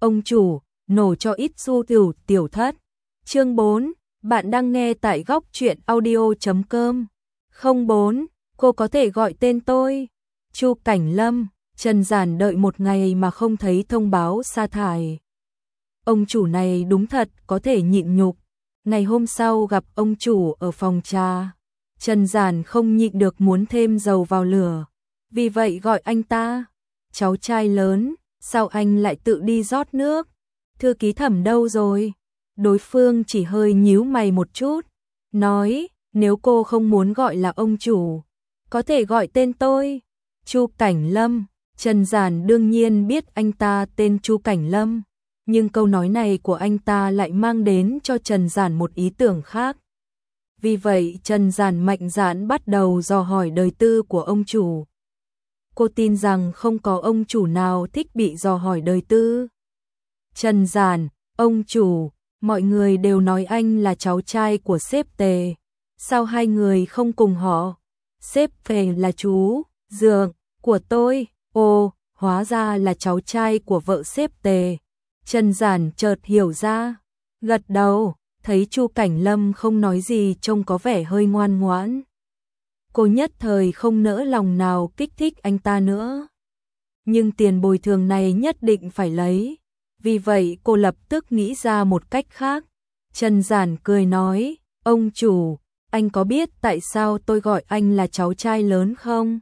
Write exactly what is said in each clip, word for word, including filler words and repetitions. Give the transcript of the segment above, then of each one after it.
Ông chủ, nổ cho ít xu tiểu tiểu thất. Chương bốn, bạn đang nghe tại góc truyện audio chấm com. Không bốn, cô có thể gọi tên tôi. Chu Cảnh Lâm, Trần Giản đợi một ngày mà không thấy thông báo sa thải. Ông chủ này đúng thật có thể nhịn nhục. Ngày hôm sau gặp ông chủ ở phòng trà, Trần Giản không nhịn được muốn thêm dầu vào lửa. Vì vậy gọi anh ta, cháu trai lớn, sao anh lại tự đi rót nước? Thư ký Thẩm đâu rồi? Đối phương chỉ hơi nhíu mày một chút, nói, nếu cô không muốn gọi là ông chủ, có thể gọi tên tôi. Chu Cảnh Lâm, Trần Giản đương nhiên biết anh ta tên Chu Cảnh Lâm, nhưng câu nói này của anh ta lại mang đến cho Trần Giản một ý tưởng khác. Vì vậy Trần Giản mạnh dạn bắt đầu dò hỏi đời tư của ông chủ. Cô tin rằng không có ông chủ nào thích bị dò hỏi đời tư. Trần Giản, ông chủ, mọi người đều nói anh là cháu trai của sếp Tề. Sao hai người không cùng họ? Sếp Tề là chú, dượng, của tôi. Ồ, hóa ra là cháu trai của vợ sếp Tề. Trần Giản chợt hiểu ra, gật đầu, thấy Chu Cảnh Lâm không nói gì trông có vẻ hơi ngoan ngoãn. Cô nhất thời không nỡ lòng nào kích thích anh ta nữa. Nhưng tiền bồi thường này nhất định phải lấy. Vì vậy cô lập tức nghĩ ra một cách khác. Trần Giản cười nói, ông chủ, anh có biết tại sao tôi gọi anh là cháu trai lớn không?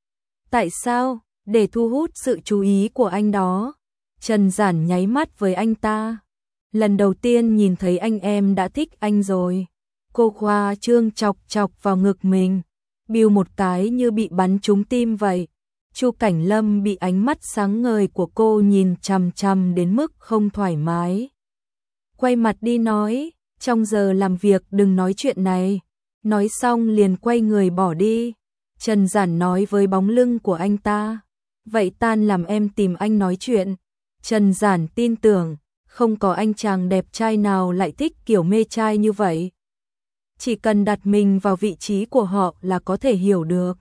Tại sao? Để thu hút sự chú ý của anh đó. Trần Giản nháy mắt với anh ta. Lần đầu tiên nhìn thấy anh em đã thích anh rồi. Cô khoa trương chọc chọc vào ngực mình. Biu một cái như bị bắn trúng tim vậy. Chu Cảnh Lâm bị ánh mắt sáng ngời của cô nhìn chằm chằm đến mức không thoải mái. Quay mặt đi nói, trong giờ làm việc đừng nói chuyện này. Nói xong liền quay người bỏ đi. Trần Giản nói với bóng lưng của anh ta, vậy tan làm em tìm anh nói chuyện. Trần Giản tin tưởng, không có anh chàng đẹp trai nào lại thích kiểu mê trai như vậy. Chỉ cần đặt mình vào vị trí của họ là có thể hiểu được.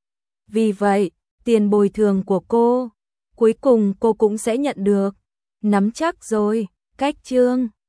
Vì vậy, tiền bồi thường của cô, cuối cùng cô cũng sẽ nhận được. Nắm chắc rồi, cách chương.